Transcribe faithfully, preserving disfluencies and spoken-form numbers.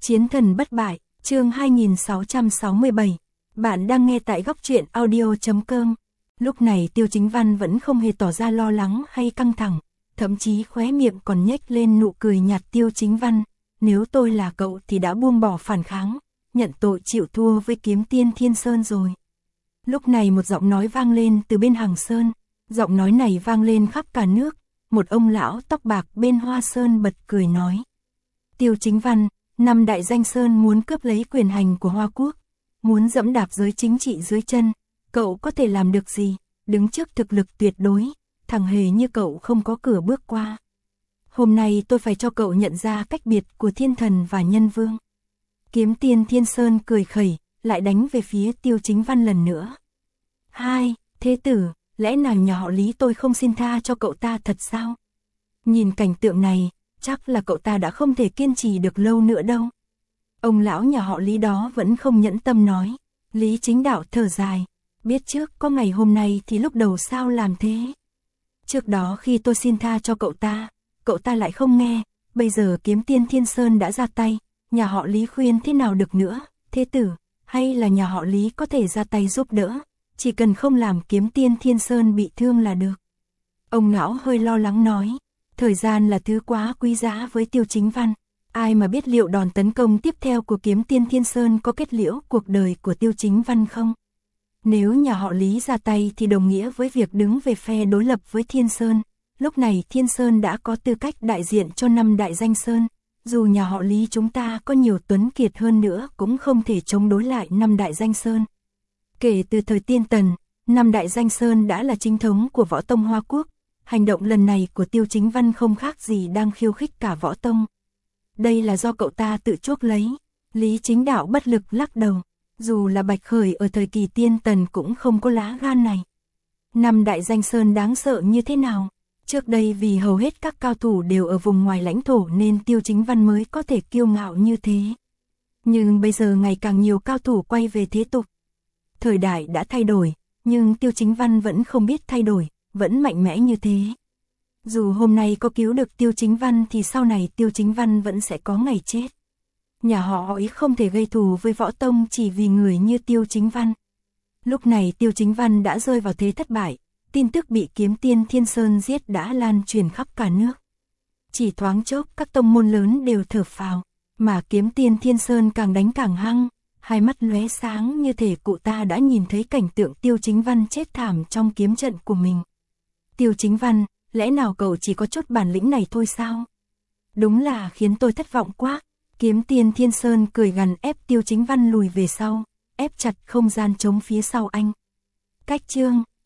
Chiến thần bất bại, chương hai nghìn sáu trăm sáu mươi bảy. Bạn đang nghe tại góc truyện audio chấm com. Lúc này Tiêu Chính Văn vẫn không hề tỏ ra lo lắng hay căng thẳng, thậm chí khóe miệng còn nhếch lên nụ cười nhạt. Tiêu Chính Văn, nếu tôi là cậu thì đã buông bỏ phản kháng, nhận tội chịu thua với Kiếm Tiên Thiên Sơn rồi. Lúc này một giọng nói vang lên từ bên Hằng Sơn, giọng nói này vang lên khắp cả nước, một ông lão tóc bạc bên Hoa Sơn bật cười nói. Tiêu Chính Văn, năm đại danh sơn muốn cướp lấy quyền hành của Hoa Quốc, muốn dẫm đạp giới chính trị dưới chân, cậu có thể làm được gì, đứng trước thực lực tuyệt đối, thằng hề như cậu không có cửa bước qua. Hôm nay tôi phải cho cậu nhận ra cách biệt của thiên thần và nhân vương. Kiếm Tiên Thiên Sơn cười khẩy, lại đánh về phía Tiêu Chính Văn lần nữa. Hai, thế tử, lẽ nào nhà họ Lý tôi không xin tha cho cậu ta thật sao? Nhìn cảnh tượng này, chắc là cậu ta đã không thể kiên trì được lâu nữa đâu. Ông lão nhà họ Lý đó vẫn không nhẫn tâm nói. Lý Chính Đạo thở dài, biết trước có ngày hôm nay thì lúc đầu sao làm thế? Trước đó khi tôi xin tha cho cậu ta, cậu ta lại không nghe, bây giờ Kiếm Tiên Thiên Sơn đã ra tay, nhà họ Lý khuyên thế nào được nữa, thế tử, hay là nhà họ Lý có thể ra tay giúp đỡ, chỉ cần không làm Kiếm Tiên Thiên Sơn bị thương là được. Ông lão hơi lo lắng nói, thời gian là thứ quá quý giá với Tiêu Chính Văn, ai mà biết liệu đòn tấn công tiếp theo của Kiếm Tiên Thiên Sơn có kết liễu cuộc đời của Tiêu Chính Văn không? Nếu nhà họ Lý ra tay thì đồng nghĩa với việc đứng về phe đối lập với Thiên Sơn, lúc này Thiên Sơn đã có tư cách đại diện cho năm đại danh sơn, dù nhà họ Lý chúng ta có nhiều tuấn kiệt hơn nữa cũng không thể chống đối lại năm đại danh sơn. Kể từ thời Tiên Tần, năm đại danh sơn đã là chính thống của võ tông Hoa Quốc, hành động lần này của Tiêu Chính Văn không khác gì đang khiêu khích cả võ tông. Đây là do cậu ta tự chuốc lấy. Lý Chính Đạo bất lực lắc đầu, dù là Bạch Khởi ở thời kỳ Tiên Tần cũng không có lá gan này. Năm đại danh sơn đáng sợ như thế nào? Trước đây vì hầu hết các cao thủ đều ở vùng ngoài lãnh thổ nên Tiêu Chính Văn mới có thể kiêu ngạo như thế. Nhưng bây giờ ngày càng nhiều cao thủ quay về thế tục. Thời đại đã thay đổi, nhưng Tiêu Chính Văn vẫn không biết thay đổi, vẫn mạnh mẽ như thế. Dù hôm nay có cứu được Tiêu Chính Văn thì sau này Tiêu Chính Văn vẫn sẽ có ngày chết. Nhà họ ý không thể gây thù với võ tông chỉ vì người như Tiêu Chính Văn. Lúc này Tiêu Chính Văn đã rơi vào thế thất bại, tin tức bị Kiếm Tiên Thiên Sơn giết đã lan truyền khắp cả nước. Chỉ thoáng chốc các tông môn lớn đều thở phào, mà Kiếm Tiên Thiên Sơn càng đánh càng hăng, hai mắt lóe sáng như thể cụ ta đã nhìn thấy cảnh tượng Tiêu Chính Văn chết thảm trong kiếm trận của mình. Tiêu Chính Văn, lẽ nào cậu chỉ có chút bản lĩnh này thôi sao? Đúng là khiến tôi thất vọng quá. Kiếm Tiên Thiên Sơn cười gằn ép Tiêu Chính Văn lùi về sau, ép chặt không gian trống phía sau anh. Cách chương